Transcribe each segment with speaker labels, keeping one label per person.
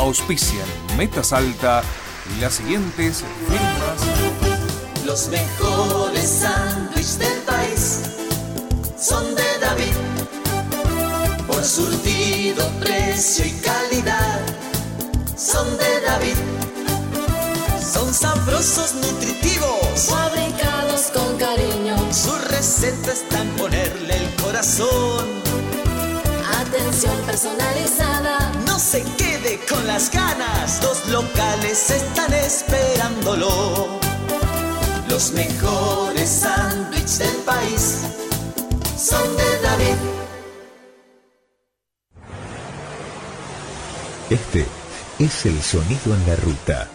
Speaker 1: Auspician Metasalta y las siguientes firmas.
Speaker 2: Los mejores sándwiches del país son de David. Por surtido, precio y calidad son de David. Son sabrosos, nutritivos,
Speaker 3: fabricados con cariño.
Speaker 2: Su receta está en ponerle el corazón.
Speaker 3: Atención personalizada.
Speaker 2: No se quede con las ganas, los locales están esperándolo. Los mejores sándwiches del país son de David.
Speaker 4: Este es el sonido en la ruta.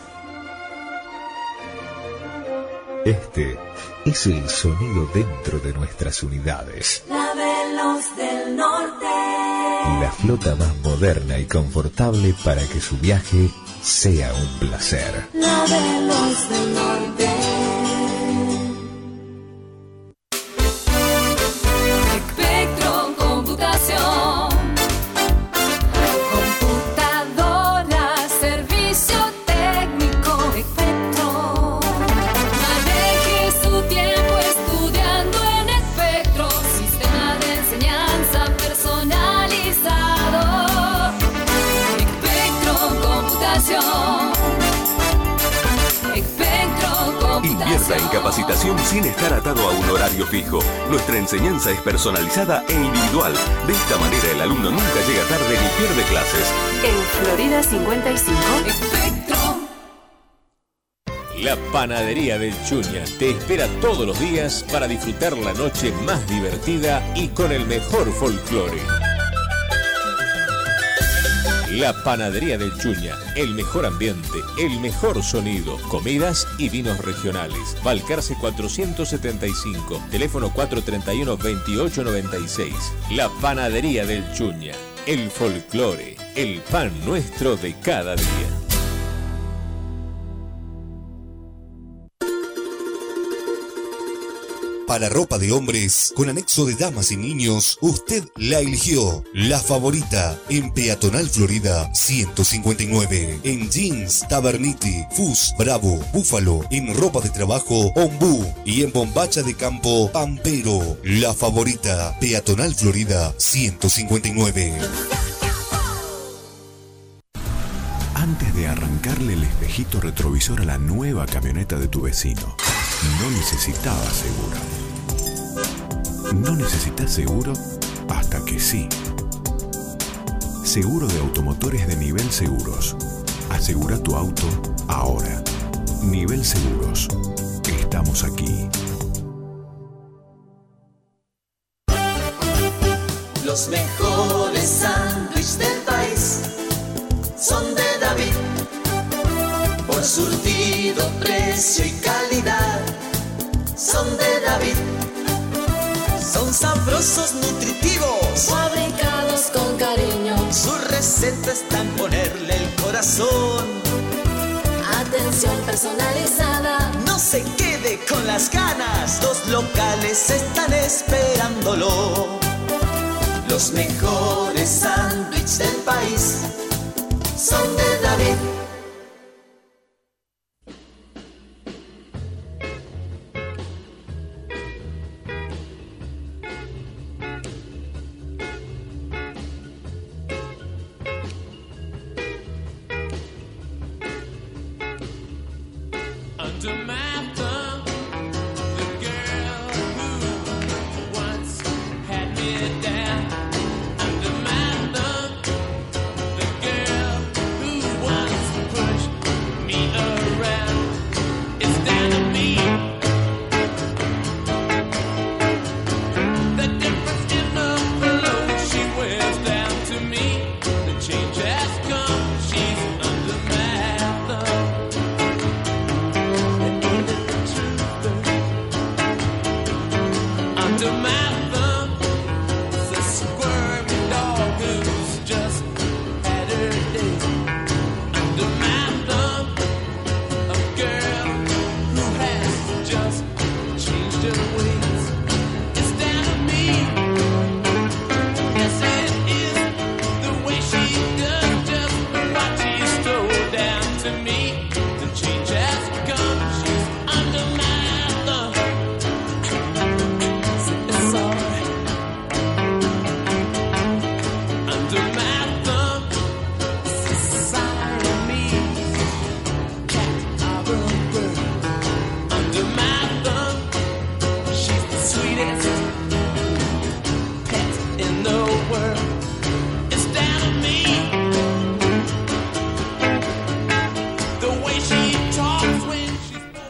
Speaker 4: Este es el sonido dentro de nuestras unidades.
Speaker 3: La Veloz del Norte.
Speaker 4: La flota más moderna y confortable para que su viaje sea un placer.
Speaker 3: La Veloz del Norte. Espectro Computación. Computadora, servicio técnico. Espectro. Maneje su tiempo estudiando en Espectro. Sistema de enseñanza personalizado. Espectro Computación.
Speaker 5: Invierta en capacitación sin estar atado a un horario fijo. Nuestra enseñanza es personalizada e individual. De esta manera el alumno nunca llega tarde ni pierde clases.
Speaker 6: En Florida 55.
Speaker 3: Espectro.
Speaker 7: La Panadería del Chuña te espera todos los días para disfrutar la noche más divertida y con el mejor folclore. La Panadería del Chuña, el mejor ambiente, el mejor sonido, comidas y vinos regionales. Balcarce 475, teléfono 431-2896. La Panadería del Chuña, el folclore, el pan nuestro de cada día.
Speaker 8: Para ropa de hombres, con anexo de damas y niños, usted la eligió. La Favorita, en Peatonal Florida 159. En jeans, Taberniti, Fus, Bravo, Búfalo. En ropa de trabajo, Ombú. Y en bombacha de campo, Pampero. La Favorita, Peatonal Florida 159.
Speaker 9: Antes de arrancarle el espejito retrovisor a la nueva camioneta de tu vecino, no necesitabas seguro. No necesitas seguro hasta que sí. Seguro de automotores de Nivel Seguros. Asegura tu auto ahora. Nivel Seguros. Estamos aquí.
Speaker 2: Los mejores sándwiches del país son de David. Por surtido, precio y calidad son de David. Son sabrosos, nutritivos,
Speaker 3: fabricados con cariño.
Speaker 2: Su receta está en ponerle el corazón.
Speaker 3: Atención personalizada.
Speaker 2: No se quede con las ganas, los locales están esperándolo. Los mejores sándwiches del país son de David.
Speaker 10: Once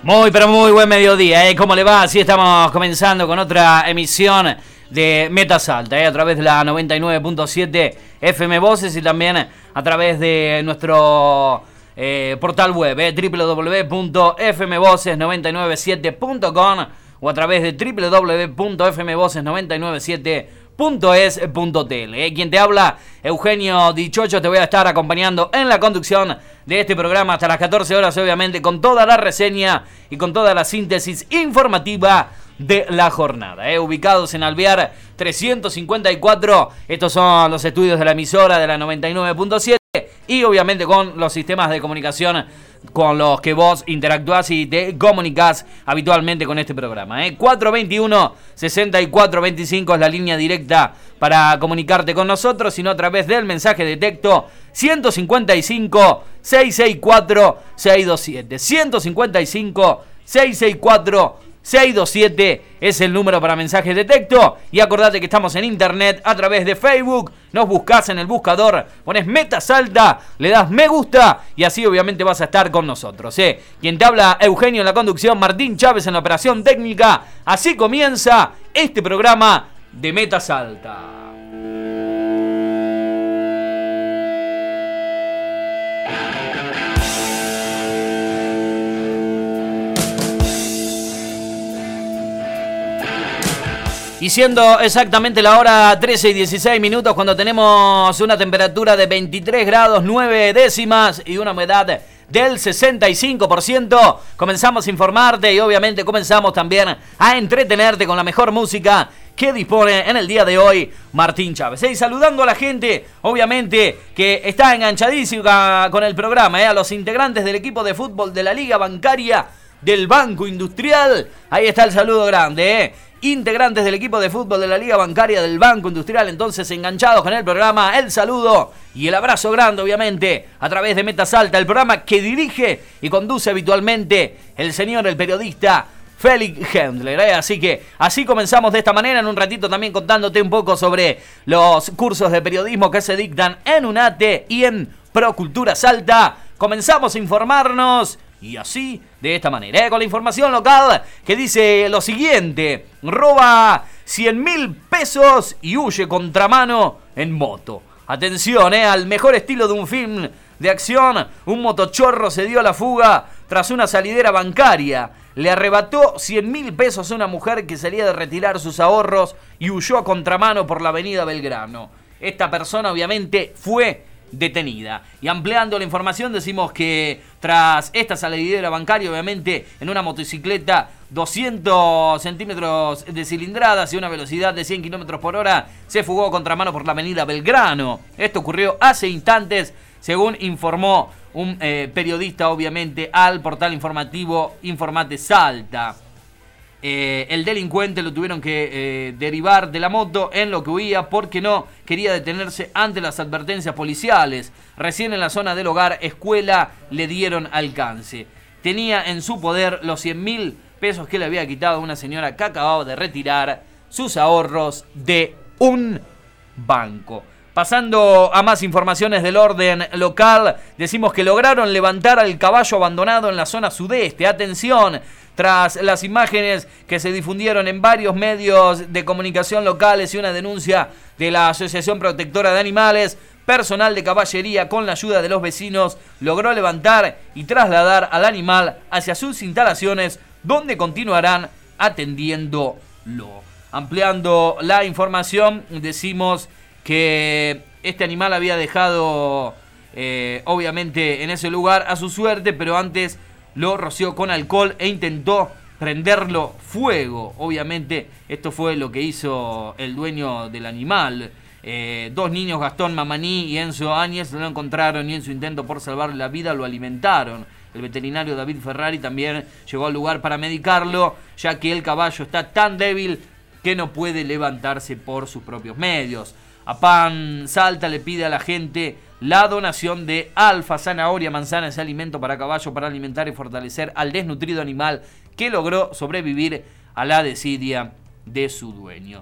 Speaker 10: Muy, pero muy buen mediodía, ¿eh? ¿Cómo le va? Así estamos comenzando con otra emisión de Meta Salta, a través de la 99.7 FM Voces y también a través de nuestro portal web, www.fmvoces997.com o a través de www.fmvoces997.es.tl. Quien te habla, Eugenio Dichocho, te voy a estar acompañando en la conducción de este programa hasta las 14 horas, obviamente, con toda la reseña y con toda la síntesis informativa de la jornada. Ubicados en Alvear 354, estos son los estudios de la emisora de la 99.7 y obviamente con los sistemas de comunicación con los que vos interactuás y te comunicás habitualmente con este programa. 421-6425 es la línea directa para comunicarte con nosotros, sino a través del mensaje de texto 155-664-627. 155-664-627 es el número para mensajes de texto. Y acordate que estamos en internet a través de Facebook. Nos buscás en el buscador, pones Meta Salta, le das me gusta y así obviamente vas a estar con nosotros. Quien te habla, Eugenio en la conducción, Martín Chávez en la operación técnica. Así comienza este programa de Meta Salta. Y siendo exactamente la hora 13 y 16 minutos, cuando tenemos una temperatura de 23 grados 9 décimas y una humedad del 65%, comenzamos a informarte y obviamente comenzamos también a entretenerte con la mejor música que dispone en el día de hoy Martín Chávez. Y saludando a la gente, obviamente, que está enganchadísima con el programa, a los integrantes del equipo de fútbol de la Liga Bancaria del Banco Industrial. Ahí está el saludo grande, integrantes del equipo de fútbol de la Liga Bancaria del Banco Industrial, entonces enganchados con el programa, el saludo y el abrazo grande, obviamente, a través de Meta Salta, el programa que dirige y conduce habitualmente el periodista Félix Hendler. Así que así comenzamos de esta manera, en un ratito también contándote un poco sobre los cursos de periodismo que se dictan en UNATE y en Procultura Salta. Comenzamos a informarnos. Y así, de esta manera, con la información local que dice lo siguiente: roba 100.000 pesos y huye contramano en moto. Atención, al mejor estilo de un film de acción, un motochorro se dio a la fuga tras una salidera bancaria. Le arrebató 100.000 pesos a una mujer que salía de retirar sus ahorros y huyó a contramano por la avenida Belgrano. Esta persona obviamente fue detenida. Y ampliando la información decimos que tras esta salidera bancaria, obviamente en una motocicleta 200 centímetros de cilindradas y una velocidad de 100 kilómetros por hora, se fugó a contramano por la avenida Belgrano. Esto ocurrió hace instantes, según informó un periodista, obviamente, al portal informativo Informate Salta. El delincuente lo tuvieron que derivar de la moto en lo que huía porque no quería detenerse ante las advertencias policiales. Recién en la zona del hogar escuela le dieron alcance. Tenía en su poder los 100.000 pesos que le había quitado a una señora que acababa de retirar sus ahorros de un banco. Pasando a más informaciones del orden local, decimos que lograron levantar al caballo abandonado en la zona sudeste. Atención, tras las imágenes que se difundieron en varios medios de comunicación locales y una denuncia de la Asociación Protectora de Animales, personal de caballería con la ayuda de los vecinos logró levantar y trasladar al animal hacia sus instalaciones, donde continuarán atendiéndolo. Ampliando la información, decimos que este animal había dejado obviamente en ese lugar a su suerte, pero antes lo roció con alcohol e intentó prenderlo fuego. Obviamente esto fue lo que hizo el dueño del animal. Dos niños, Gastón Mamaní y Enzo Áñez, no lo encontraron y en su intento por salvarle la vida lo alimentaron. El veterinario David Ferrari también llegó al lugar para medicarlo, ya que el caballo está tan débil que no puede levantarse por sus propios medios. APAN Salta le pide a la gente la donación de alfa, zanahoria, manzanas y alimento para caballo para alimentar y fortalecer al desnutrido animal que logró sobrevivir a la desidia de su dueño.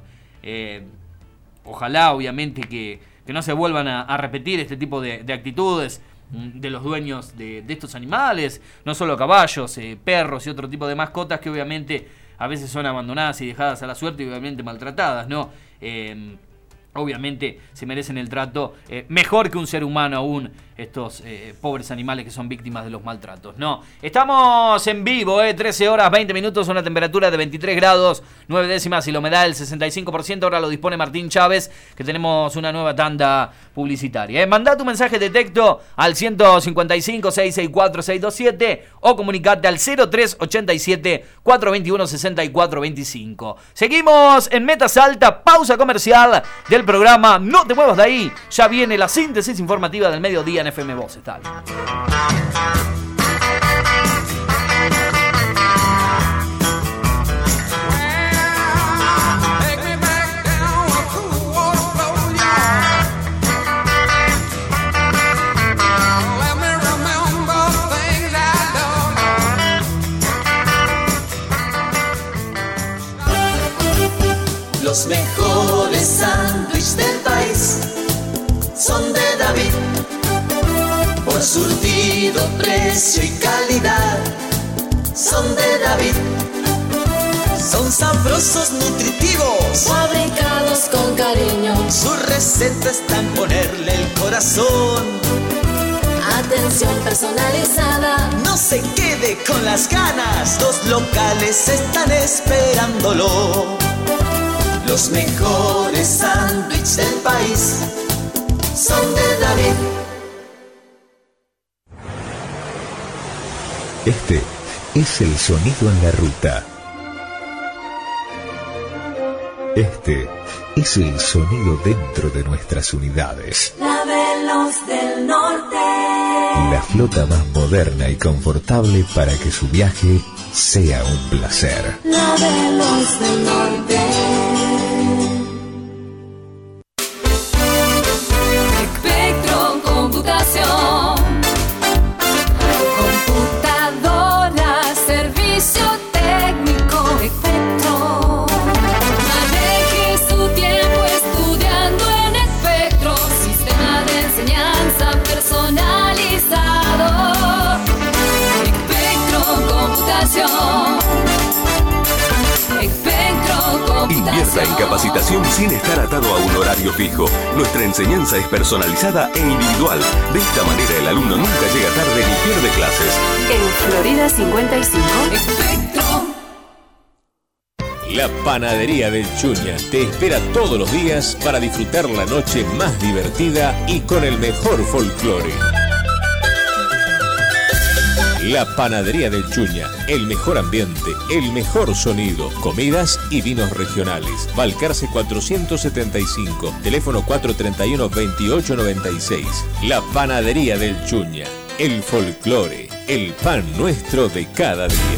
Speaker 10: Ojalá, obviamente, que no se vuelvan a repetir este tipo de actitudes de los dueños de estos animales, no solo caballos, perros y otro tipo de mascotas que obviamente a veces son abandonadas y dejadas a la suerte y obviamente maltratadas, ¿no? Obviamente se merecen el trato mejor que un ser humano aún, estos pobres animales que son víctimas de los maltratos. No, estamos en vivo, 13 horas 20 minutos, una temperatura de 23 grados 9 décimas y la humedad del 65%. Ahora lo dispone Martín Chávez, que tenemos una nueva tanda publicitaria. Mandá tu mensaje de texto al 155-664-627 o comunicate al 0387-421-6425. Seguimos en Meta Salta, pausa comercial del programa. No te muevas de ahí, ya viene la síntesis informativa del mediodía en FM Voces. Dale.
Speaker 2: Los mejores sándwiches del país son de David. Por surtido, precio y calidad son de David. Son sabrosos, nutritivos,
Speaker 3: fabricados con cariño.
Speaker 2: Su receta está en ponerle el corazón.
Speaker 3: Atención personalizada.
Speaker 2: No se quede con las ganas, los locales están esperándolo. Los mejores sándwiches del país son de David.
Speaker 4: Este es el sonido en la ruta. Este es el sonido dentro de nuestras unidades.
Speaker 3: La Veloz del Norte.
Speaker 4: La flota más moderna y confortable para que su viaje sea un placer.
Speaker 3: La Veloz del Norte. Espectro Computación. Computadora, servicio técnico, Espectro. Maneje su tiempo estudiando en Espectro. Sistema de enseñanza personalizado. Espectro Computación.
Speaker 5: Invierta en capacitación sin estar atado a un horario fijo. Nuestra enseñanza es personalizada e individual. De esta manera el alumno nunca llega tarde ni pierde clases.
Speaker 6: En Florida 55.
Speaker 3: Espectro.
Speaker 7: La Panadería del Chuña te espera todos los días para disfrutar la noche más divertida y con el mejor folclore. La Panadería del Chuña, el mejor ambiente, el mejor sonido, comidas y vinos regionales. Balcarce 475, teléfono 431-2896. La Panadería del Chuña, el folclore, el pan nuestro de cada día.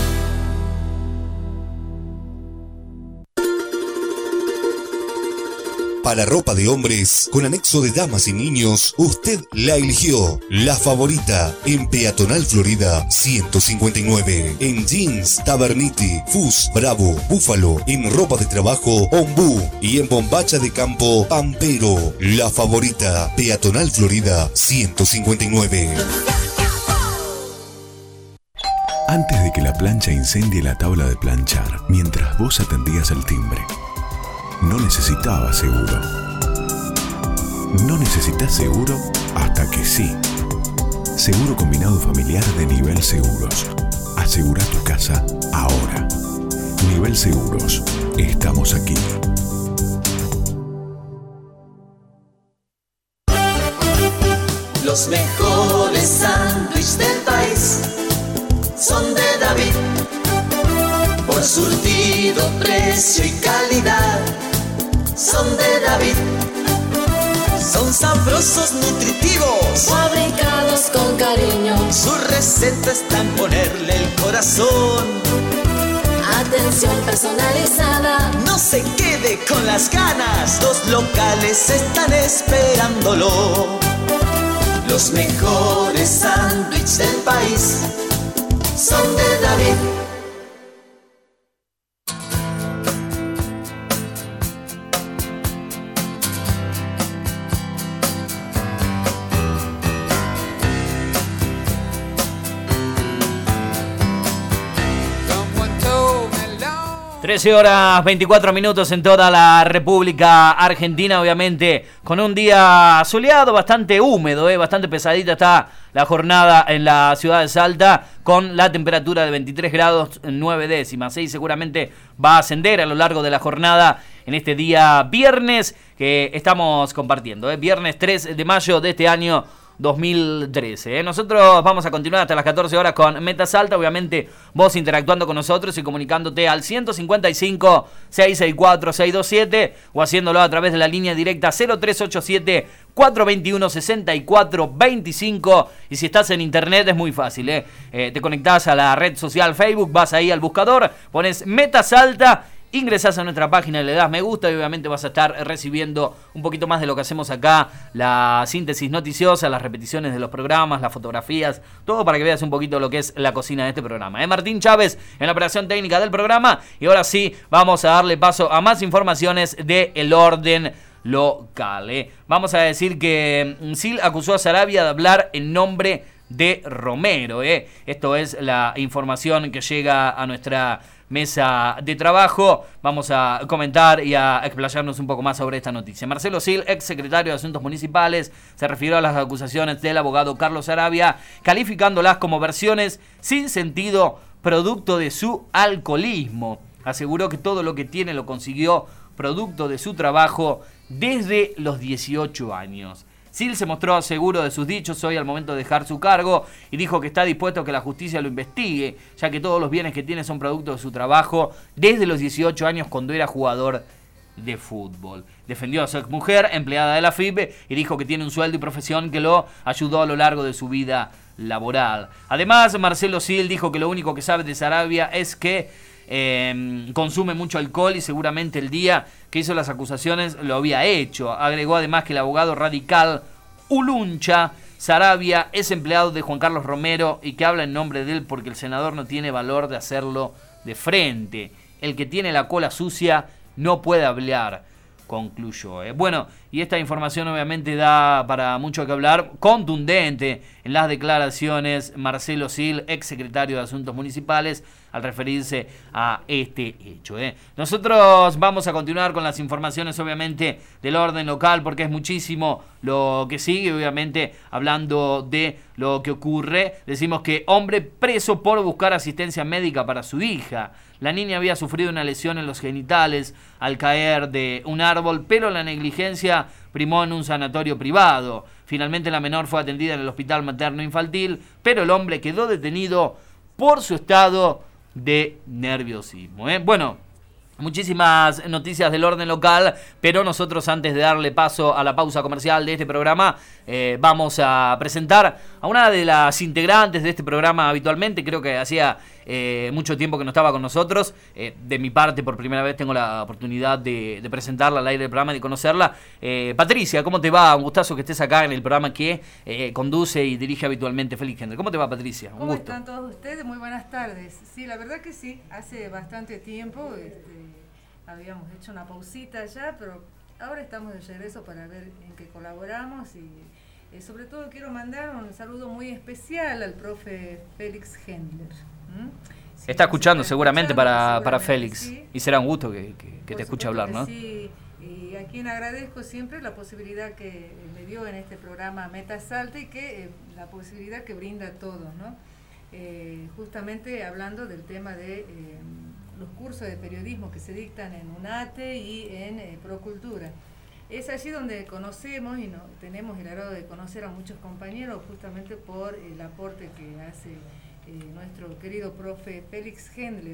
Speaker 8: Para ropa de hombres, con anexo de damas y niños, usted la eligió. La Favorita, en Peatonal Florida 159. En Jeans, Taberniti, Fus, Bravo, Búfalo. En ropa de trabajo, Ombú. Y en bombacha de campo, Pampero. La Favorita, Peatonal Florida 159.
Speaker 9: Antes de que la plancha incendie la tabla de planchar, mientras vos atendías el timbre, no necesitabas seguro. No necesitas seguro hasta que sí. Seguro combinado familiar de Nivel Seguros. Asegura tu casa ahora. Nivel Seguros. Estamos aquí.
Speaker 2: Los mejores sándwiches del país son de David. Por surtido, precio y calidad son de David. Son sabrosos, nutritivos,
Speaker 3: fabricados con cariño.
Speaker 2: Su receta está en ponerle el corazón.
Speaker 3: Atención personalizada.
Speaker 2: No se quede con las ganas, los locales están esperándolo. Los mejores sándwiches del país son de David.
Speaker 10: 13 horas 24 minutos en toda la República Argentina, obviamente con un día soleado, bastante húmedo, bastante pesadita está la jornada en la ciudad de Salta, con la temperatura de 23 grados 9 décimas, y seguramente va a ascender a lo largo de la jornada en este día viernes que estamos compartiendo, viernes 3 de mayo de este año 2013. Nosotros vamos a continuar hasta las 14 horas con Meta Salta, obviamente vos interactuando con nosotros y comunicándote al 155-664-627 o haciéndolo a través de la línea directa 0387-421-6425, y si estás en internet es muy fácil, te conectás a la red social Facebook, vas ahí al buscador, pones Meta Salta, ingresás a nuestra página, le das me gusta y obviamente vas a estar recibiendo un poquito más de lo que hacemos acá, la síntesis noticiosa, las repeticiones de los programas, las fotografías, todo para que veas un poquito lo que es la cocina de este programa. Martín Chávez en la operación técnica del programa, y ahora sí vamos a darle paso a más informaciones de El Orden Local. Vamos a decir que Sil acusó a Sarabia de hablar en nombre de Romero. Esto es la información que llega a nuestra mesa de trabajo. Vamos a comentar y a explayarnos un poco más sobre esta noticia. Marcelo Sil, ex secretario de Asuntos Municipales, se refirió a las acusaciones del abogado Carlos Sarabia, calificándolas como versiones sin sentido, producto de su alcoholismo. Aseguró que todo lo que tiene lo consiguió producto de su trabajo desde los 18 años. Sil se mostró seguro de sus dichos hoy al momento de dejar su cargo y dijo que está dispuesto a que la justicia lo investigue, ya que todos los bienes que tiene son producto de su trabajo desde los 18 años cuando era jugador de fútbol. Defendió a su exmujer, empleada de la FIP, y dijo que tiene un sueldo y profesión que lo ayudó a lo largo de su vida laboral. Además, Marcelo Sil dijo que lo único que sabe de Sarabia es que consume mucho alcohol y seguramente el día que hizo las acusaciones lo había hecho. Agregó además que el abogado radical Uluncha Sarabia es empleado de Juan Carlos Romero y que habla en nombre de él porque el senador no tiene valor de hacerlo de frente. El que tiene la cola sucia no puede hablar, concluyó. Bueno, y esta información obviamente da para mucho que hablar, contundente en las declaraciones Marcelo Sil, ex secretario de Asuntos Municipales, al referirse a este hecho. Nosotros vamos a continuar con las informaciones obviamente del orden local, porque es muchísimo lo que sigue, obviamente hablando de lo que ocurre. Decimos que hombre preso por buscar asistencia médica para su hija. La niña había sufrido una lesión en los genitales al caer de un árbol, pero la negligencia primó en un sanatorio privado. Finalmente la menor fue atendida en el hospital materno-infantil, pero el hombre quedó detenido por su estado de nerviosismo. Bueno, muchísimas noticias del orden local, pero nosotros, antes de darle paso a la pausa comercial de este programa, vamos a presentar a una de las integrantes de este programa habitualmente. Creo que hacía mucho tiempo que no estaba con nosotros. De mi parte, por primera vez tengo la oportunidad de presentarla al aire del programa y de conocerla. Patricia, ¿cómo te va? Un gustazo que estés acá en el programa que conduce y dirige habitualmente Félix Hendler. ¿Cómo te va, Patricia? Un
Speaker 11: gusto.
Speaker 10: ¿Cómo
Speaker 11: están todos ustedes? Muy buenas tardes. Sí, la verdad que sí, hace bastante tiempo habíamos hecho una pausita ya, pero ahora estamos de regreso para ver en qué colaboramos, y sobre todo quiero mandar un saludo muy especial al profe Félix Hendler.
Speaker 10: Sí, está escuchando seguramente para Félix, sí. Y será un gusto que te escuche hablar, ¿no?
Speaker 11: Sí, y a quien agradezco siempre la posibilidad que me dio en este programa Meta Salta, y que la posibilidad que brinda a todos, ¿no? Justamente hablando del tema de los cursos de periodismo que se dictan en UNATE y en Procultura. Es allí donde conocemos y tenemos el agrado de conocer a muchos compañeros, justamente por el aporte que hace nuestro querido profe Félix Hendler.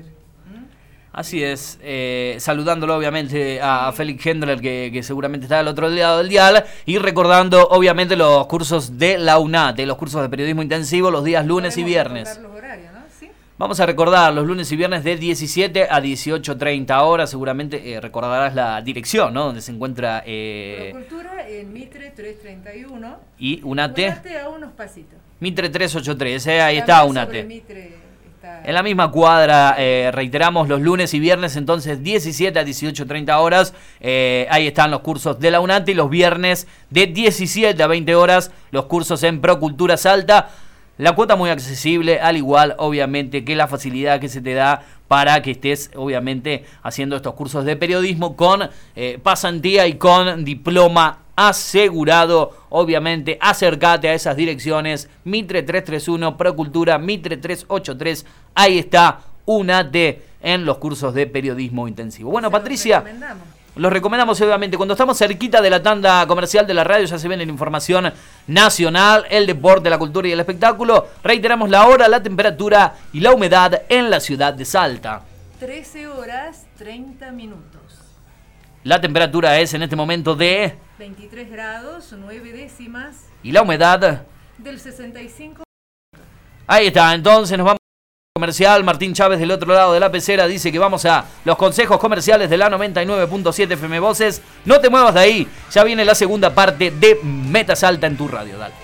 Speaker 10: Así es, saludándolo obviamente a Félix Hendler, que seguramente está al otro lado del dial, y recordando obviamente los cursos de la UNATE, los cursos de periodismo intensivo los días lunes y viernes.
Speaker 11: Los horarios, ¿no? ¿Sí?
Speaker 10: Vamos a recordar los lunes y viernes de 17 a 18:30 horas. Seguramente recordarás la dirección, ¿no? Donde se encuentra
Speaker 11: Procultura en Mitre 331
Speaker 10: y UNATE
Speaker 11: a unos pasitos.
Speaker 10: Mitre 383, ahí está UNATE.
Speaker 11: Mitre está
Speaker 10: en la misma cuadra, reiteramos, los lunes y viernes, entonces 17 a 18:30 horas. Ahí están los cursos de la UNATE, y los viernes de 17 a 20 horas los cursos en Procultura Salta. La cuota muy accesible, al igual obviamente que la facilidad que se te da para que estés obviamente haciendo estos cursos de periodismo con pasantía y con diploma asegurado. Obviamente acércate a esas direcciones: Mitre 331, Procultura, Mitre 383. Ahí está, únate en los cursos de periodismo intensivo. Bueno, Patricia, los recomendamos obviamente. Cuando estamos cerquita de la tanda comercial de la radio ya se viene la información nacional, el deporte, la cultura y el espectáculo. Reiteramos la hora, la temperatura y la humedad en la ciudad de Salta.
Speaker 11: 13 horas 30 minutos.
Speaker 10: La temperatura es en este momento de
Speaker 11: 23 grados, 9 décimas.
Speaker 10: Y la humedad
Speaker 11: del 65%.
Speaker 10: Ahí está, entonces nos vamos a comercial. Martín Chávez del otro lado de la pecera dice que vamos a los consejos comerciales de la 99.7 FM Voces. No te muevas de ahí, ya viene la segunda parte de Meta Salta en tu radio. Dale.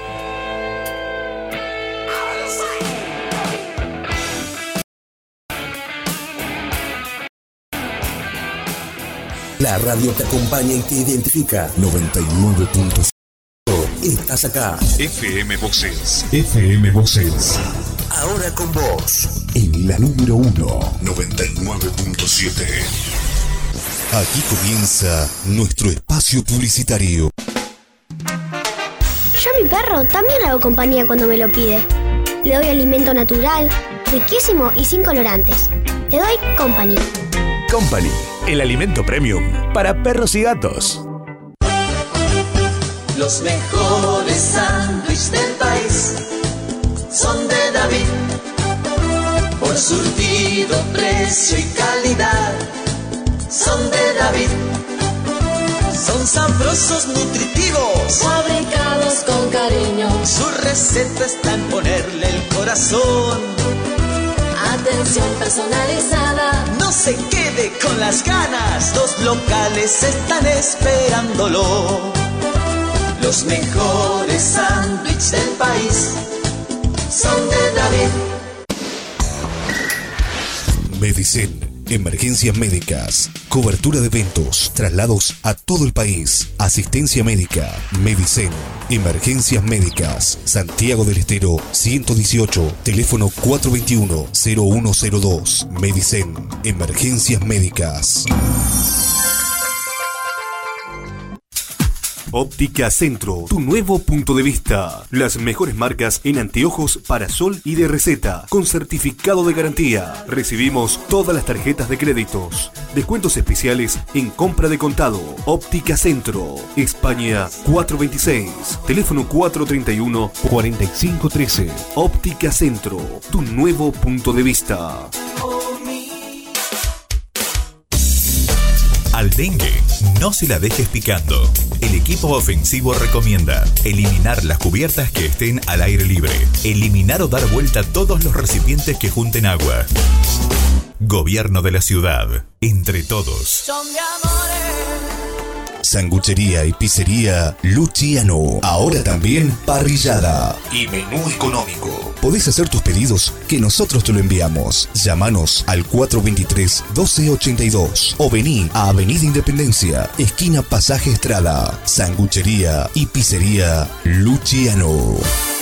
Speaker 12: La radio te acompaña y te identifica. 99.5. Estás acá.
Speaker 8: FM Voces. FM Voces.
Speaker 12: Ahora con vos. En la número 1.
Speaker 8: 99.7. Aquí comienza nuestro espacio publicitario.
Speaker 13: Yo a mi perro también le hago compañía cuando me lo pide. Le doy alimento natural, riquísimo y sin colorantes. Le doy Company.
Speaker 14: Company, el alimento premium para perros y gatos.
Speaker 2: Los mejores sándwiches del país son de David. Por surtido, precio y calidad son de David. Son sabrosos, nutritivos,
Speaker 3: fabricados con cariño.
Speaker 2: Su receta está en ponerle el corazón.
Speaker 3: Atención personalizada.
Speaker 2: No se quede con las ganas, 2 locales están esperándolo. Los mejores sándwiches del país son de David.
Speaker 8: Medicen. Emergencias médicas, cobertura de eventos, traslados a todo el país, asistencia médica. Medicen, emergencias médicas, Santiago del Estero 118, teléfono 421-0102. Medicen, emergencias médicas. Óptica Centro, tu nuevo punto de vista. Las mejores marcas en anteojos para sol y de receta, con certificado de garantía. Recibimos todas las tarjetas de créditos. Descuentos especiales en compra de contado. Óptica Centro, España 426, teléfono 431-4513. Óptica Centro, tu nuevo punto de vista.
Speaker 15: Al dengue, no se la dejes picando. El equipo ofensivo recomienda eliminar las cubiertas que estén al aire libre, eliminar o dar vuelta todos los recipientes que junten agua. Gobierno de la ciudad, entre todos.
Speaker 3: Son de amores.
Speaker 8: Sanguchería y pizzería Luciano. Ahora también parrillada y menú económico. Podés hacer tus pedidos que nosotros te lo enviamos. Llámanos al 423-1282 o vení a Avenida Independencia, esquina Pasaje Estrada. Sanguchería y pizzería Luciano.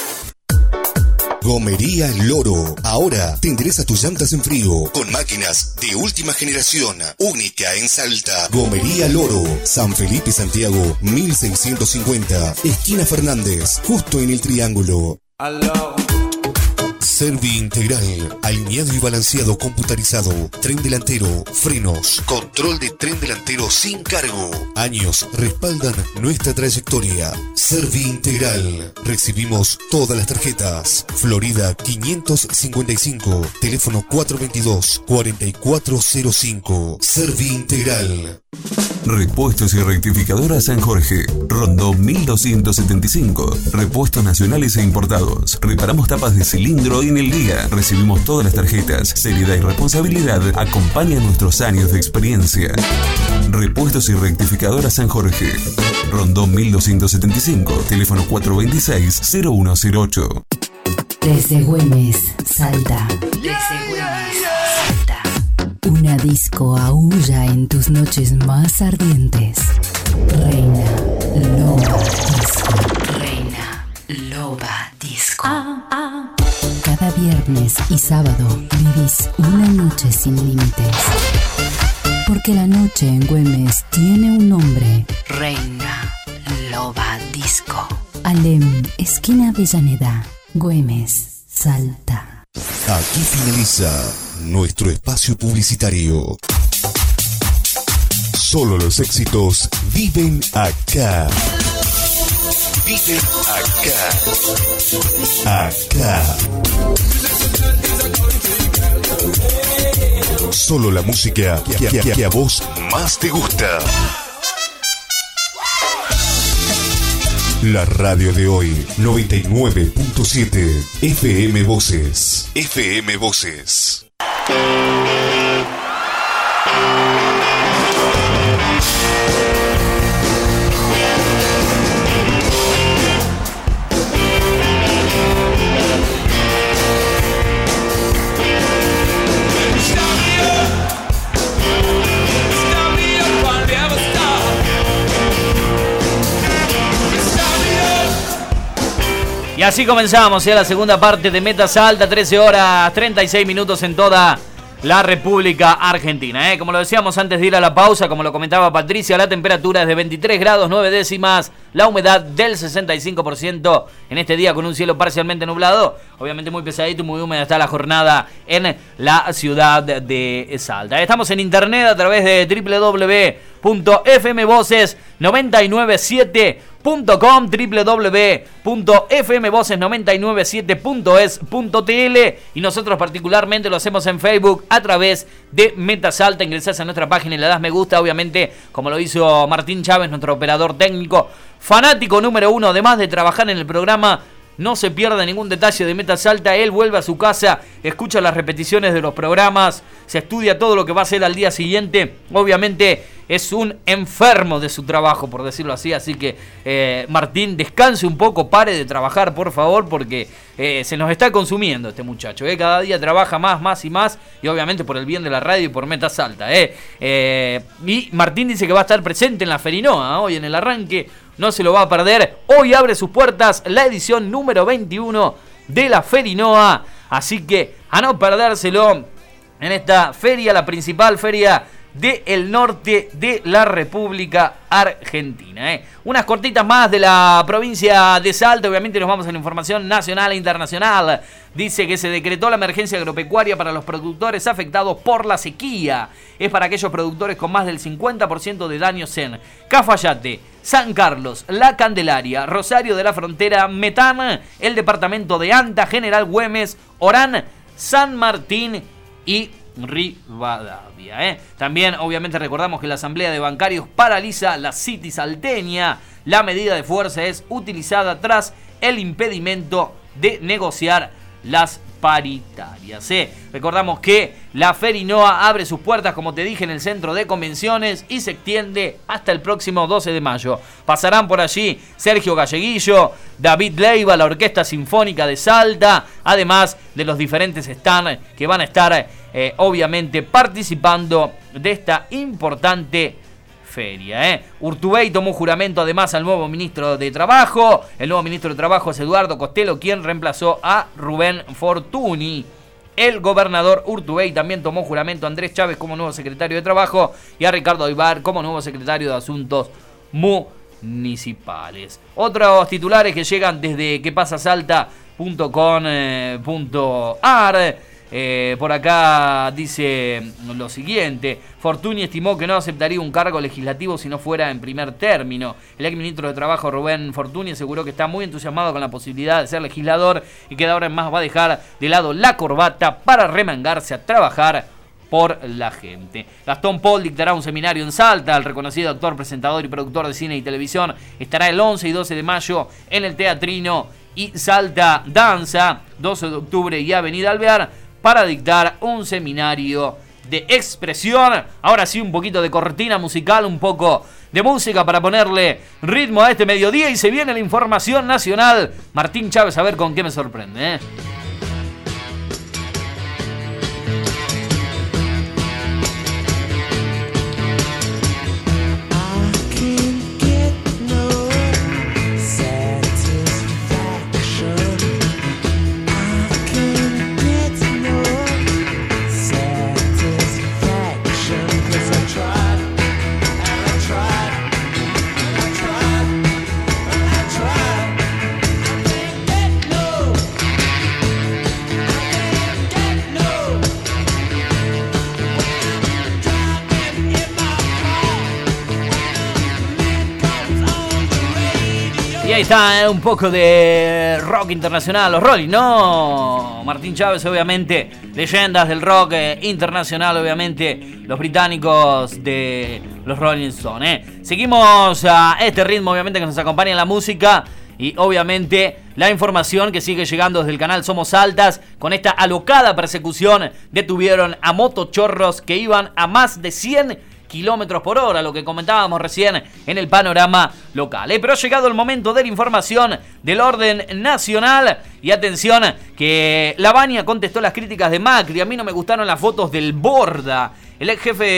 Speaker 8: Gomería Loro. Ahora te endereza tus llantas en frío con máquinas de última generación, única en Salta. Gomería Loro, San Felipe Santiago 1650, esquina Fernández, justo en el Triángulo. Servi Integral, alineado y balanceado computarizado, tren delantero, frenos, control de tren delantero sin cargo. Años respaldan nuestra trayectoria. Servi Integral, recibimos todas las tarjetas. Florida 555, teléfono 422-4405. Servi Integral.
Speaker 16: Repuestos y rectificadoras San Jorge, Rondó 1275. Repuestos nacionales e importados. Reparamos tapas de cilindro en el día. Recibimos todas las tarjetas. Seriedad y responsabilidad acompañan nuestros años de experiencia. Repuestos y rectificadoras San Jorge, Rondó 1275. Teléfono 426-0108.
Speaker 17: Desde Güemes, Salta. Desde Güemes, Salta. Una disco aúlla en tus noches más ardientes. Reina Loba Disco. Reina Loba Disco. Cada viernes viernes y sábado vivís una noche sin límites. Porque la noche en Güemes tiene un nombre. Reina Loba Disco. Alem, esquina Avellaneda. Güemes, Salta.
Speaker 8: Aquí finaliza nuestro espacio publicitario. Solo los éxitos viven acá. Viven acá. Acá. Solo la música que a vos más te gusta. La radio de hoy, 99.7 FM Voces. FM Voces.
Speaker 10: Y así comenzamos la segunda parte de Meta Salta, 13 horas 36 minutos en toda la República Argentina. Como lo decíamos antes de ir a la pausa, como lo comentaba Patricia, la temperatura es de 23 grados 9 décimas, la humedad del 65% en este día con un cielo parcialmente nublado. Obviamente muy pesadito y muy húmeda está la jornada en la ciudad de Salta. Estamos en internet a través de www.fmvoces997.com, www.fmvoces997.es.tl, y nosotros particularmente lo hacemos en Facebook a través de Meta Salta. Ingresás a nuestra página y le das me gusta, obviamente, como lo hizo Martín Chávez, nuestro operador técnico, fanático número 1, además de trabajar en el programa. No se pierda ningún detalle de Meta Salta. Él vuelve a su casa, escucha las repeticiones de los programas, se estudia todo lo que va a hacer al día siguiente. Obviamente es un enfermo de su trabajo, por decirlo así. Así que Martín, descanse un poco, pare de trabajar, por favor, porque se nos está consumiendo este muchacho. Cada día trabaja más y más, y obviamente por el bien de la radio y por Meta Salta. Y Martín dice que va a estar presente en la Ferinoa hoy en el arranque. No se lo va a perder. Hoy abre sus puertas la edición número 21 de la Ferinoa. Así que a no perdérselo en esta feria, la principal feria del norte de la República Argentina. Unas cortitas más de la provincia de Salta. Obviamente nos vamos a la información nacional e internacional. Dice que se decretó la emergencia agropecuaria para los productores afectados por la sequía. Es para aquellos productores con más del 50% de daños en Cafayate, San Carlos, La Candelaria, Rosario de la Frontera, Metán, el departamento de Anta, General Güemes, Orán, San Martín y Rivadavia. También obviamente recordamos que la Asamblea de Bancarios paraliza la City salteña. La medida de fuerza es utilizada tras el impedimento de negociar las paritarias. Recordamos que la Ferinoa abre sus puertas, como te dije, en el centro de convenciones y se extiende hasta el próximo 12 de mayo. Pasarán por allí Sergio Galleguillo, David Leiva, la Orquesta Sinfónica de Salta, además de los diferentes stands que van a estar obviamente participando de esta importante feria. Urtubey tomó juramento además al nuevo ministro de Trabajo. El nuevo ministro de Trabajo es Eduardo Costello, quien reemplazó a Rubén Fortuny. El gobernador Urtubey también tomó juramento a Andrés Chávez como nuevo secretario de Trabajo y a Ricardo Aybar como nuevo secretario de Asuntos Municipales. Otros titulares que llegan desde quepasasalta.com.ar. Por acá dice lo siguiente: Fortuny estimó que no aceptaría un cargo legislativo si no fuera en primer término. El exministro de Trabajo Rubén Fortuny aseguró que está muy entusiasmado con la posibilidad de ser legislador y que de ahora en más va a dejar de lado la corbata para remangarse a trabajar por la gente. Gastón Paul dictará un seminario en Salta. El reconocido actor, presentador y productor de cine y televisión estará el 11 y 12 de mayo en el Teatrino y Salta Danza, 12 de octubre y Avenida Alvear, para dictar un seminario de expresión. Ahora sí, un poquito de cortina musical, un poco de música para ponerle ritmo a este mediodía, y se viene la información nacional. Martín Chávez, a ver con qué me sorprende, Y ahí está, un poco de rock internacional, los Rolling, ¿no? Martín Chávez, obviamente, leyendas del rock internacional, obviamente, los británicos de los Rolling Stones, Seguimos a este ritmo, obviamente, que nos acompaña en la música y, obviamente, la información que sigue llegando desde el canal Somos Altas. Con esta alocada persecución, detuvieron a motochorros que iban a más de 100 kilómetros por hora, lo que comentábamos recién en el panorama local. Pero ha llegado el momento de la información del orden nacional. Y atención, que La Baña contestó las críticas de Macri. A mí no me gustaron las fotos del Borda. El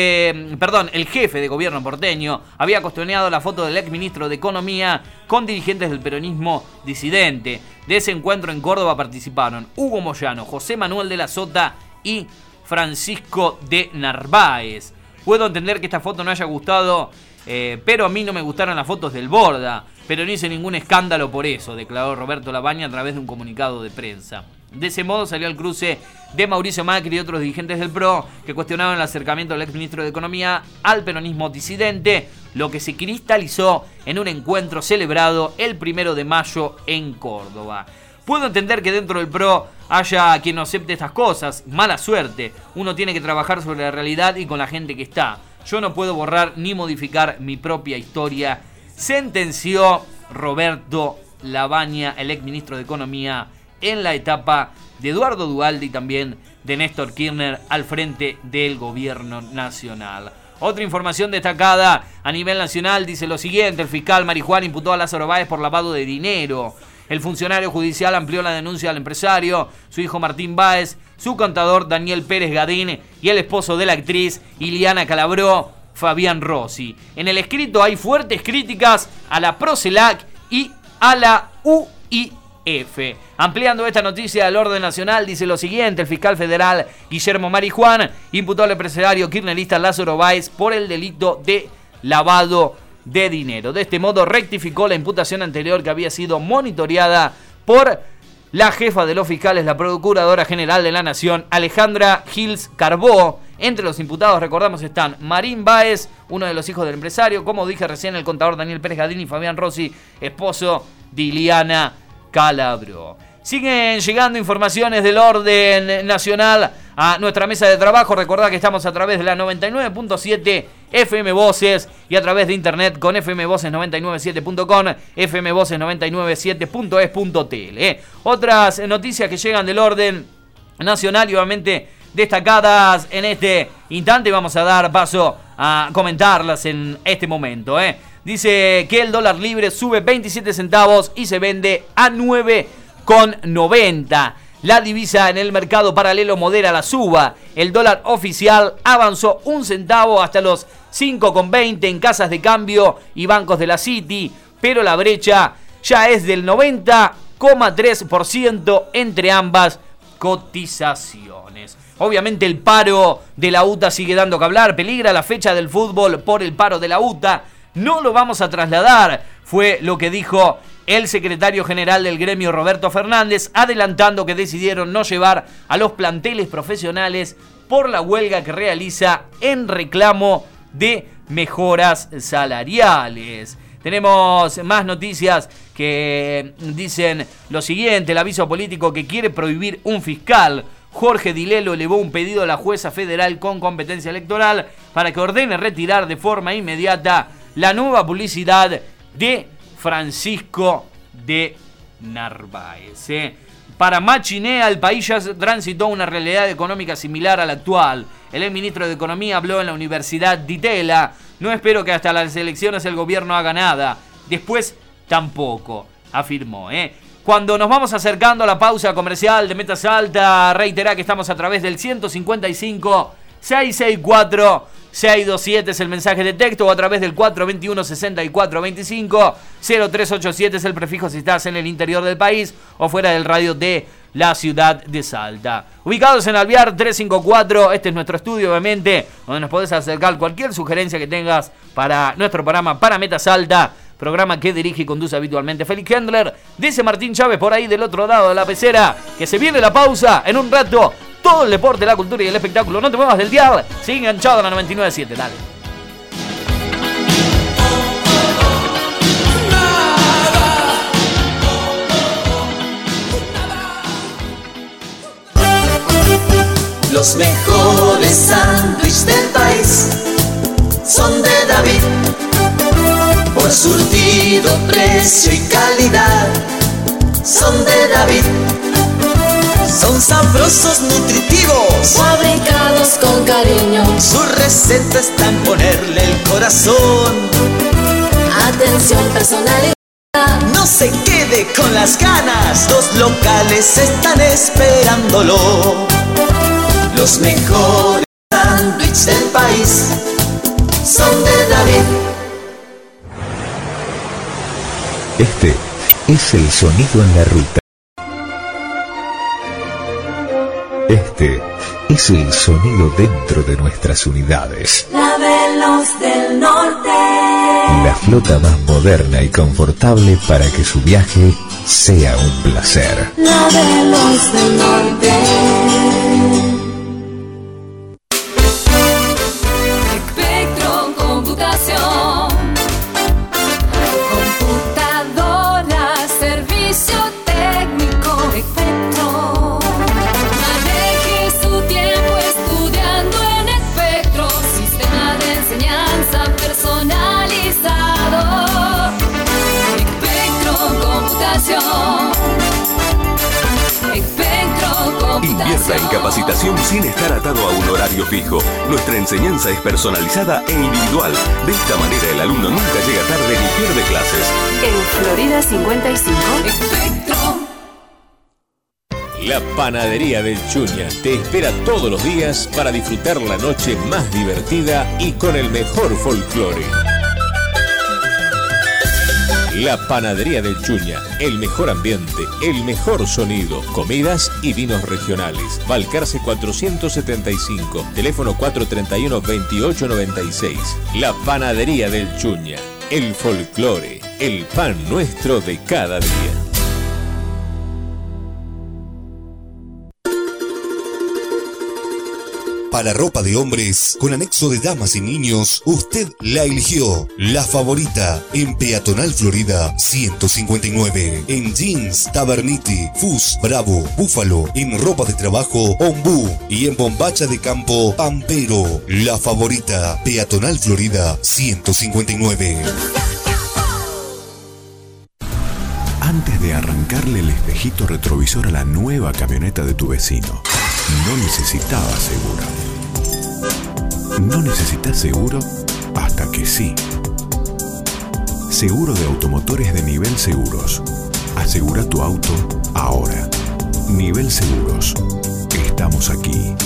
Speaker 10: jefe de gobierno porteño había cuestionado la foto del exministro de Economía con dirigentes del peronismo disidente. De ese encuentro en Córdoba participaron Hugo Moyano, José Manuel de la Sota y Francisco de Narváez. Puedo entender que esta foto no haya gustado, pero a mí no me gustaron las fotos del Borda. Pero no hice ningún escándalo por eso, declaró Roberto La Baña a través de un comunicado de prensa. De ese modo salió al cruce de Mauricio Macri y otros dirigentes del PRO que cuestionaron el acercamiento del exministro de Economía al peronismo disidente, lo que se cristalizó en un encuentro celebrado el 1 de mayo en Córdoba. Puedo entender que dentro del PRO haya quien no acepte estas cosas, mala suerte. Uno tiene que trabajar sobre la realidad y con la gente que está. Yo no puedo borrar ni modificar mi propia historia, sentenció Roberto La Baña, el exministro de Economía, en la etapa de Eduardo Duhalde y también de Néstor Kirchner al frente del gobierno nacional. Otra información destacada a nivel nacional dice lo siguiente: el fiscal Marijuán imputó a Lázaro Báez por lavado de dinero. El funcionario judicial amplió la denuncia al empresario, su hijo Martín Báez, su contador Daniel Pérez Gadín y el esposo de la actriz Iliana Calabró, Fabián Rossi. En el escrito hay fuertes críticas a la Procelac y a la UIF. Ampliando esta noticia al orden nacional, dice lo siguiente: el fiscal federal Guillermo Marijuán imputó al empresario kirchnerista Lázaro Báez por el delito de lavado de dinero. De este modo rectificó la imputación anterior que había sido monitoreada por la jefa de los fiscales, la Procuradora General de la Nación, Alejandra Gils Carbó. Entre los imputados, recordamos, están Marín Báez, uno de los hijos del empresario, como dije recién, el contador Daniel Pérez Gadín y Fabián Rossi, esposo de Iliana Calabró. Siguen llegando informaciones del orden nacional a nuestra mesa de trabajo. Recordad que estamos a través de la 99.7 FM Voces y a través de internet con fmvoces997.com, fmvoces997.es.tl. Otras noticias que llegan del orden nacional y obviamente destacadas en este instante, vamos a dar paso a comentarlas en este momento. Dice que el dólar libre sube 27 centavos y se vende a 9,90. La divisa en el mercado paralelo modera la suba. El dólar oficial avanzó 1 centavo hasta los 5,20 en casas de cambio y bancos de la City, pero la brecha ya es del 90,3% entre ambas cotizaciones. Obviamente el paro de la UTA sigue dando que hablar. Peligra la fecha del fútbol por el paro de la UTA. No lo vamos a trasladar, fue lo que dijo el secretario general del gremio Roberto Fernández, adelantando que decidieron no llevar a los planteles profesionales por la huelga que realiza en reclamo de mejoras salariales. Tenemos más noticias que dicen lo siguiente: el aviso político que quiere prohibir un fiscal. Jorge Dilelo elevó un pedido a la jueza federal con competencia electoral para que ordene retirar de forma inmediata la nueva publicidad de Francisco de Narváez. Para Machinea, el país ya transitó una realidad económica similar a la actual. El ministro de Economía habló en la Universidad Di Tella. No espero que hasta las elecciones el gobierno haga nada. Después tampoco, afirmó. Cuando nos vamos acercando a la pausa comercial de Meta Salta, reiterá que estamos a través del 155-664-627 es el mensaje de texto, o a través del 421-6425, 0387 es el prefijo si estás en el interior del país o fuera del radio de la ciudad de Salta. Ubicados en Alvear 354, este es nuestro estudio, obviamente, donde nos podés acercar cualquier sugerencia que tengas para nuestro programa Para Meta Salta, programa que dirige y conduce habitualmente Félix Hendler. Dice Martín Chávez por ahí del otro lado de la pecera que se viene la pausa en un rato. Todo el deporte, la cultura y el espectáculo. No te muevas del dial. Sigue enganchado a la 99.7. Dale.
Speaker 2: Nada surtido, precio y calidad son de David. Son sabrosos, nutritivos,
Speaker 3: fabricados con cariño.
Speaker 2: Su receta está en ponerle el corazón.
Speaker 3: Atención personalizada.
Speaker 2: No se quede con las ganas, 2 locales están esperándolo. Los mejores sándwiches del país son de David.
Speaker 4: Este es el sonido en la ruta. Este es el sonido dentro de nuestras unidades.
Speaker 3: La Veloz del Norte.
Speaker 4: La flota más moderna y confortable para que su viaje sea un placer.
Speaker 3: La Veloz del Norte. Espectro Computación. Computadora, servicio técnico. Espectro. Maneje su tiempo estudiando en Espectro. Sistema de enseñanza personalizado. Espectro Computación.
Speaker 5: Invierta en capacitación sin estar atado a un horario fijo. Nuestra enseñanza es personalizada e individual. De esta manera el alumno nunca llega tarde ni pierde clases.
Speaker 6: En Florida 55.
Speaker 3: Espectro.
Speaker 7: La Panadería del Chuña te espera todos los días para disfrutar la noche más divertida y con el mejor folclore. La Panadería del Chuña, el mejor ambiente, el mejor sonido, comidas y vinos regionales. Balcarce 475, teléfono 431-2896. La Panadería del Chuña, el folclore, el pan nuestro de cada día.
Speaker 8: Para ropa de hombres, con anexo de damas y niños, usted la eligió. La Favorita, en Peatonal Florida 159. En jeans, Taberniti, Fus, Bravo, Búfalo. En ropa de trabajo, Ombú. Y en bombacha de campo, Pampero. La Favorita, Peatonal Florida 159.
Speaker 9: Antes de arrancarle el espejito retrovisor a la nueva camioneta de tu vecino, no necesitabas seguro. No necesitas seguro hasta que sí. Seguro de automotores de Nivel Seguros. Asegura tu auto ahora. Nivel Seguros. Estamos aquí.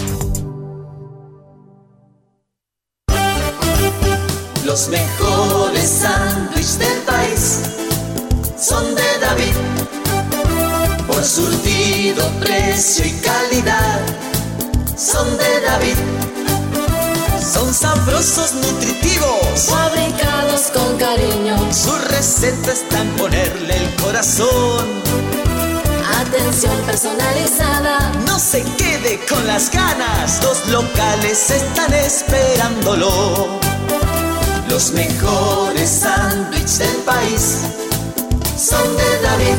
Speaker 2: Los mejores sándwiches del país son de David. Por surtido, precio y calidad son de David. Son sabrosos, nutritivos,
Speaker 3: fabricados con cariño.
Speaker 2: Su receta está en ponerle el corazón.
Speaker 3: Atención personalizada.
Speaker 2: No se quede con las ganas, 2 locales están esperándolo. Los mejores sándwiches del país son de David.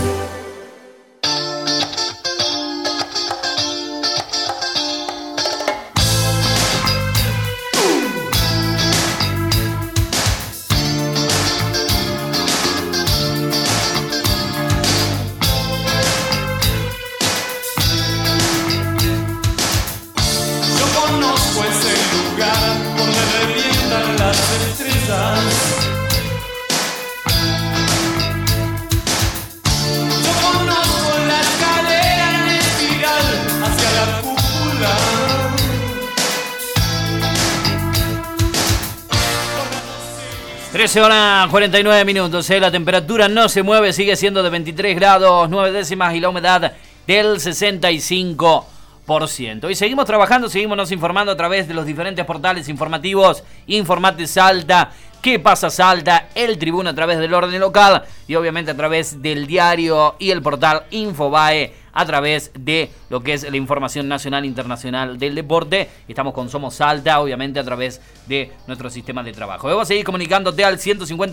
Speaker 10: Horas 49 minutos, la temperatura no se mueve, sigue siendo de 23 grados 9 décimas y la humedad del 65%. Y seguimos trabajando, seguimos informando a través de los diferentes portales informativos. Informate Salta, ¿Qué pasa Salta? El Tribuno a través del orden local y obviamente a través del diario y el portal Infobae a través de lo que es la información nacional e internacional del deporte. Estamos con Somos Salta, obviamente a través de nuestro sistema de trabajo. Vamos a seguir comunicándote al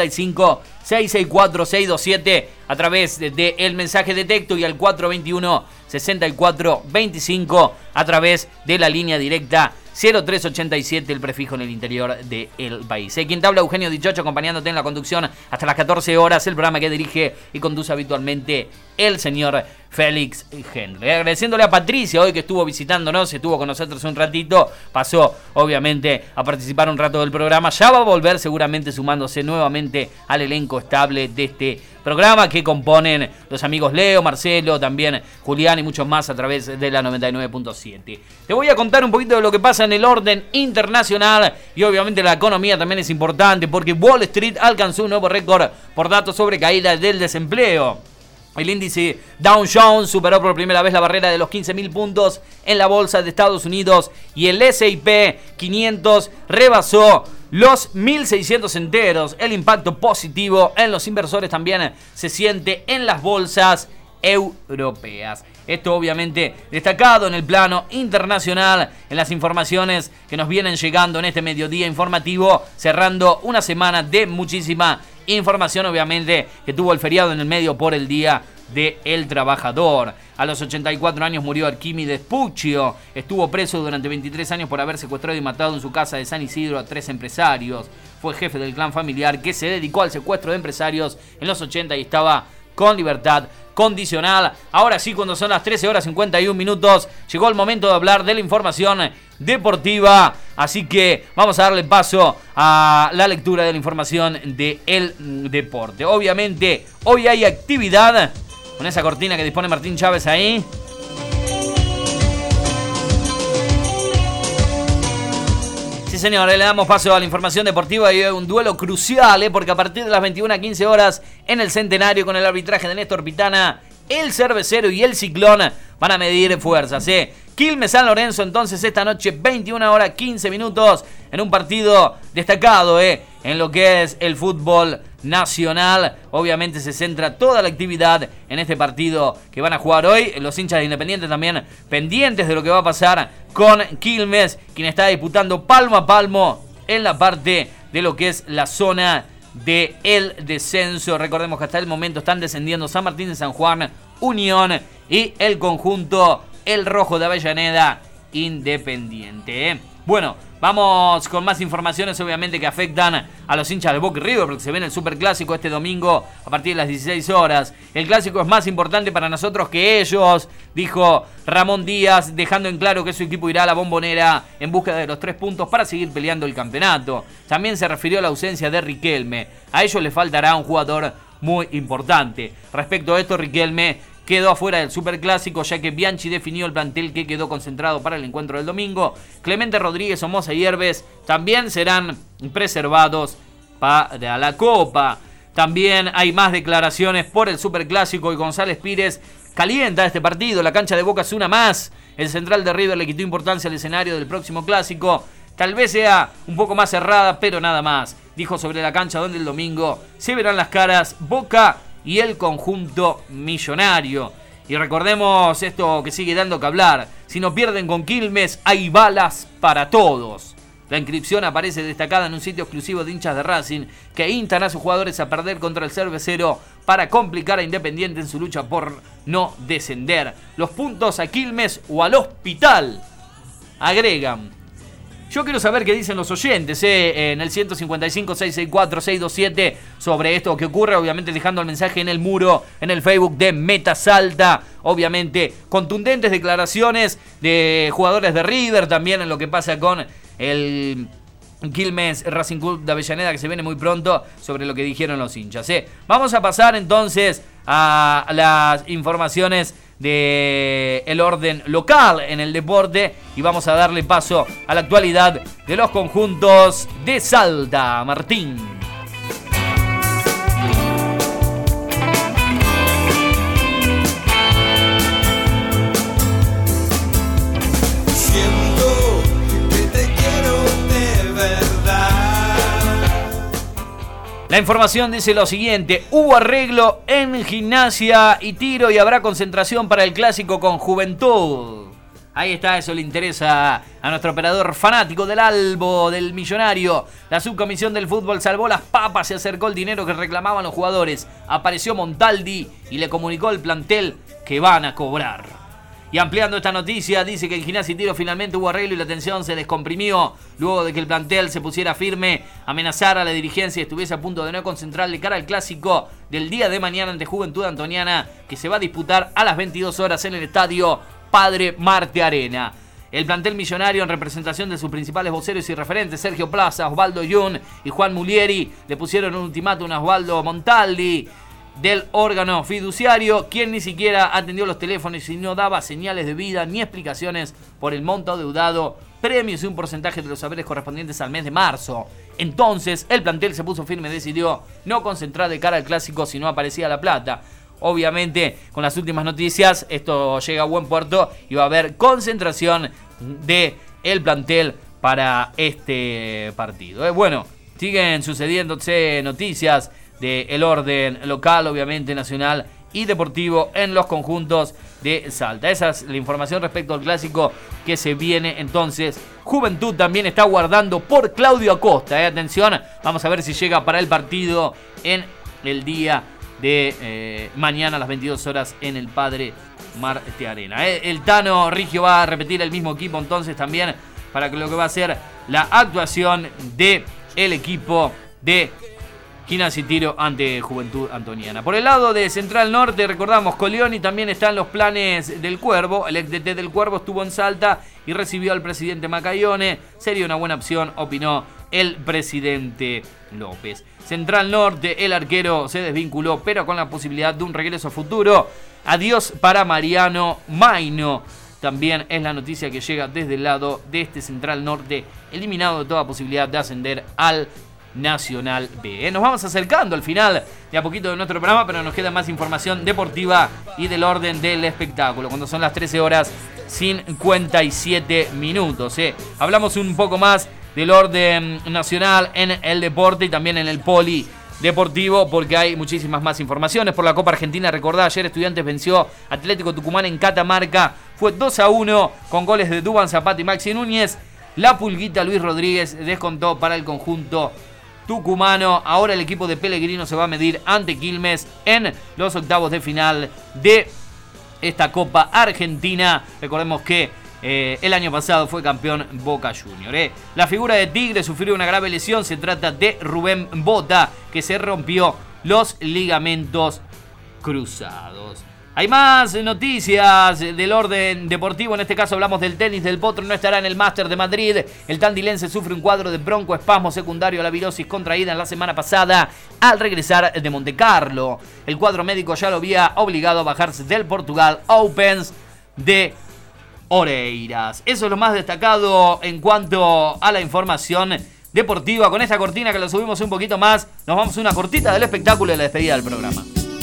Speaker 10: 155-664-627 a través de el mensaje de texto y al 421-6425 a través de la línea directa 0387, el prefijo en el interior del país. Quien te habla, Eugenio Dichocho, acompañándote en la conducción hasta las 14 horas, el programa que dirige y conduce habitualmente el señor Félix Hendry. Agradeciéndole a Patricia hoy que estuvo visitándonos, estuvo con nosotros un ratito, pasó obviamente a participar un rato del programa, ya va a volver seguramente sumándose nuevamente al elenco estable de este programa que componen los amigos Leo, Marcelo, también Julián y muchos más a través de la 99.7. Te voy a contar un poquito de lo que pasa en el orden internacional y obviamente la economía también es importante porque Wall Street alcanzó un nuevo récord por datos sobre caída del desempleo. El índice Dow Jones superó por primera vez la barrera de los 15.000 puntos en la bolsa de Estados Unidos y el S&P 500 rebasó los 1.600 enteros. El impacto positivo en los inversores también se siente en las bolsas europeas. Esto obviamente destacado en el plano internacional, en las informaciones que nos vienen llegando en este mediodía informativo, cerrando una semana de muchísima información, obviamente, que tuvo el feriado en el medio por el Día del Trabajador. A los 84 años murió Arquímedes Puccio. Estuvo preso durante 23 años por haber secuestrado y matado en su casa de San Isidro a 3 empresarios. Fue jefe del clan familiar que se dedicó al secuestro de empresarios en los 80 y estaba con libertad condicional. Ahora sí, cuando son las 13 horas 51 minutos, llegó el momento de hablar de la información deportiva. Así que vamos a darle paso a la lectura de la información del deporte. Obviamente, hoy hay actividad con esa cortina que dispone Martín Chávez ahí. Sí, señores, le damos paso a la información deportiva y hay un duelo crucial, porque a partir de las 21:15 horas en el Centenario, con el arbitraje de Néstor Pitana, el Cervecero y el Ciclón van a medir fuerzas. Quilmes San Lorenzo entonces esta noche 21:15 en un partido destacado en lo que es el fútbol nacional. Obviamente se centra toda la actividad en este partido que van a jugar hoy. Los hinchas de Independiente también pendientes de lo que va a pasar con Quilmes, quien está disputando palmo a palmo en la parte de lo que es la zona del descenso. Recordemos que hasta el momento están descendiendo San Martín de San Juan, Unión y el conjunto El Rojo de Avellaneda Independiente. Bueno, vamos con más informaciones obviamente que afectan a los hinchas de Boca y River, porque se viene el Superclásico este domingo a partir de las 16 horas. El clásico es más importante para nosotros que ellos, dijo Ramón Díaz, dejando en claro que su equipo irá a la Bombonera en busca de los 3 puntos para seguir peleando el campeonato. También se refirió a la ausencia de Riquelme. A ellos les faltará un jugador muy importante. Respecto a esto, Riquelme quedó afuera del Superclásico, ya que Bianchi definió el plantel que quedó concentrado para el encuentro del domingo. Clemente Rodríguez, Somoza y Herbes también serán preservados para la Copa. También hay más declaraciones por el Superclásico y González Pires calienta este partido. La cancha de Boca es una más. El central de River le quitó importancia al escenario del próximo clásico. Tal vez sea un poco más cerrada, pero nada más. Dijo sobre la cancha donde el domingo se verán las caras Boca y el conjunto millonario. Y recordemos esto que sigue dando que hablar: si no pierden con Quilmes, hay balas para todos. La inscripción aparece destacada en un sitio exclusivo de hinchas de Racing que instan a sus jugadores a perder contra el Cervecero para complicar a Independiente en su lucha por no descender. Los puntos a Quilmes o al hospital, agregan. Yo quiero saber qué dicen los oyentes en el 155-664-627 sobre esto que ocurre, obviamente dejando el mensaje en el muro, en el Facebook de Meta Salta. Obviamente contundentes declaraciones de jugadores de River, también en lo que pasa con el Quilmes Racing Club de Avellaneda, que se viene muy pronto, sobre lo que dijeron los hinchas. Vamos a pasar entonces a las informaciones del orden local en el deporte y vamos a darle paso a la actualidad de los conjuntos de Salta. Martín. La información dice lo siguiente: hubo arreglo en Gimnasia y Tiro y habrá concentración para el clásico con Juventud. Ahí está, eso le interesa a nuestro operador fanático del Albo, del Millonario. La subcomisión del fútbol salvó las papas, se acercó el dinero que reclamaban los jugadores. Apareció Montaldi y le comunicó al plantel que van a cobrar. Y ampliando esta noticia, dice que en Gimnasia y Tiro finalmente hubo arreglo y la tensión se descomprimió luego de que el plantel se pusiera firme, amenazara a la dirigencia y estuviese a punto de no concentrar de cara al clásico del día de mañana ante Juventud Antoniana, que se va a disputar a las 22 horas en el estadio Padre Marte Arena. El plantel millonario, en representación de sus principales voceros y referentes, Sergio Plaza, Osvaldo Yun y Juan Mulieri, le pusieron un ultimátum a Osvaldo Montaldi del órgano fiduciario, quien ni siquiera atendió los teléfonos y no daba señales de vida ni explicaciones por el monto adeudado, premios y un porcentaje de los saberes correspondientes al mes de marzo. Entonces, el plantel se puso firme y decidió no concentrar de cara al clásico si no aparecía la plata. Obviamente, con las últimas noticias, esto llega a buen puerto y va a haber concentración de el plantel para este partido. Bueno, siguen sucediéndose noticias del orden local, obviamente nacional y deportivo en los conjuntos de Salta. Esa es la información respecto al clásico que se viene entonces. Juventud también está guardando por Claudio Acosta. Atención, vamos a ver si llega para el partido en el día de mañana a las 22 horas en el Padre Marte Arena. El Tano Rigio va a repetir el mismo equipo entonces también para lo que va a ser la actuación de el equipo de Gimnasia y Tiro ante Juventud Antoniana. Por el lado de Central Norte, recordamos, Coleoni también está en los planes del Cuervo. El ex DT del Cuervo estuvo en Salta y recibió al presidente Macaione. Sería una buena opción, opinó el presidente López. Central Norte, el arquero se desvinculó, pero con la posibilidad de un regreso futuro. Adiós para Mariano Maino. También es la noticia que llega desde el lado de este Central Norte, eliminado de toda posibilidad de ascender al Nacional B. Nos vamos acercando al final de a poquito de nuestro programa, pero nos queda más información deportiva y del orden del espectáculo, cuando son las 13 horas 57 minutos. Hablamos un poco más del orden nacional en el deporte y también en el polideportivo, porque hay muchísimas más informaciones. Por la Copa Argentina, recordá, ayer Estudiantes venció Atlético Tucumán en Catamarca, fue 2-1 con goles de Duván Zapata y Maxi Núñez. La Pulguita Luis Rodríguez descontó para el conjunto tucumano. Ahora el equipo de Pellegrino se va a medir ante Quilmes en los octavos de final de esta Copa Argentina. Recordemos que el año pasado fue campeón Boca Juniors. La figura de Tigre sufrió una grave lesión. Se trata de Rubén Bota, que se rompió los ligamentos cruzados. Hay más noticias del orden deportivo. En este caso hablamos del tenis. Del Potro no estará en el Máster de Madrid. El tandilense sufre un cuadro de broncoespasmo secundario a la virosis contraída en la semana pasada al regresar de Montecarlo. El cuadro médico ya lo había obligado a bajarse del Portugal Opens de Oreiras. Eso es lo más destacado en cuanto a la información deportiva. Con esta cortina que lo subimos un poquito más, nos vamos a una cortita del espectáculo y la despedida del programa.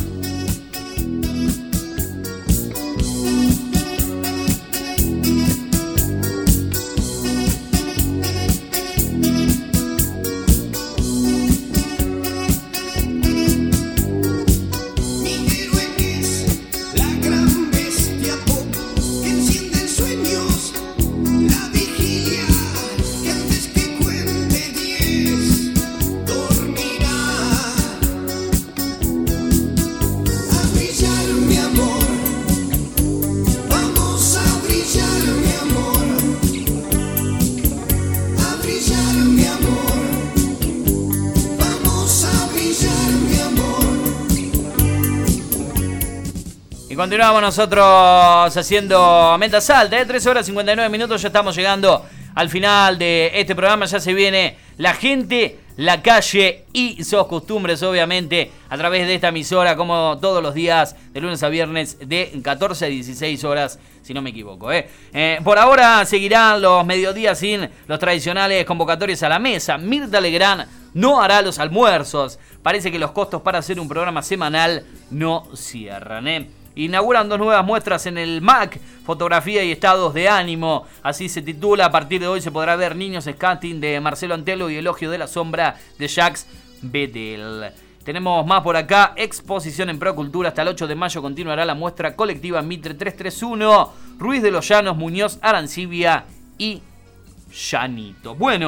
Speaker 10: Y continuamos nosotros haciendo Meta Salta, 3 horas 59 minutos, ya estamos llegando al final de este programa. Ya se viene la gente, la calle y sus costumbres, obviamente, a través de esta emisora, como todos los días, de lunes a viernes, de 14 a 16 horas, si no me equivoco. Por ahora seguirán los mediodías sin los tradicionales convocatorios a la mesa. Mirta Legrand no hará los almuerzos. Parece que los costos para hacer un programa semanal no cierran. Inauguran 2 nuevas muestras en el MAC, fotografía y estados de ánimo, así se titula. A partir de hoy se podrá ver Niños Skating de Marcelo Antelo y Elogio de la Sombra de Jacques Bedel. Tenemos más por acá, exposición en Procultura. Hasta el 8 de mayo continuará la muestra colectiva Mitre 331, Ruiz de los Llanos, Muñoz, Arancibia y Llanito. Bueno,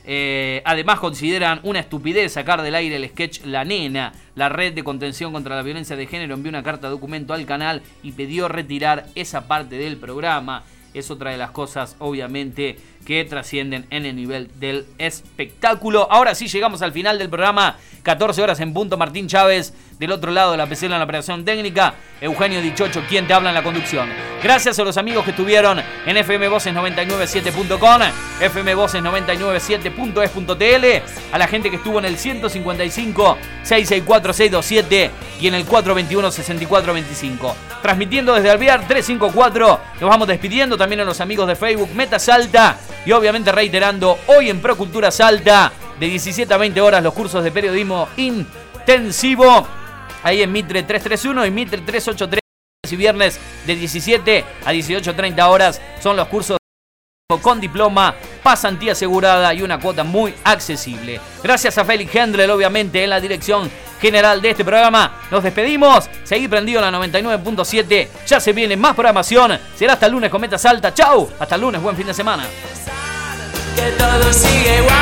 Speaker 10: Además consideran una estupidez sacar del aire el sketch La Nena. La red de contención contra la violencia de género envió una carta documento al canal y pidió retirar esa parte del programa. Es otra de las cosas, obviamente, que trascienden en el nivel del espectáculo. Ahora sí llegamos al final del programa. 14 horas en punto. Martín Chávez del otro lado de la pecera en la operación técnica. Eugenio Dichocho, quien te habla en la conducción. Gracias a los amigos que estuvieron en fmvoces997.com, fmvoces997.es.tl, a la gente que estuvo en el 155-664-627 y en el 421-6425. Transmitiendo desde Alvear 354. Nos vamos despidiendo también a los amigos de Facebook Meta Salta. Y obviamente reiterando, hoy en Procultura Salta, de 17 a 20 horas, los cursos de periodismo intensivo. Ahí en Mitre 331 y Mitre 383. Y viernes de 17 a 18:30 horas son los cursos con diploma, pasantía asegurada y una cuota muy accesible. Gracias a Félix Hendrel, obviamente, en la dirección general de este programa. Nos despedimos. Seguí prendido en la 99.7. Ya se viene más programación. Será hasta el lunes con Meta Salta. ¡Chau! Hasta el lunes. Buen fin de semana.
Speaker 2: Que todo sigue igual.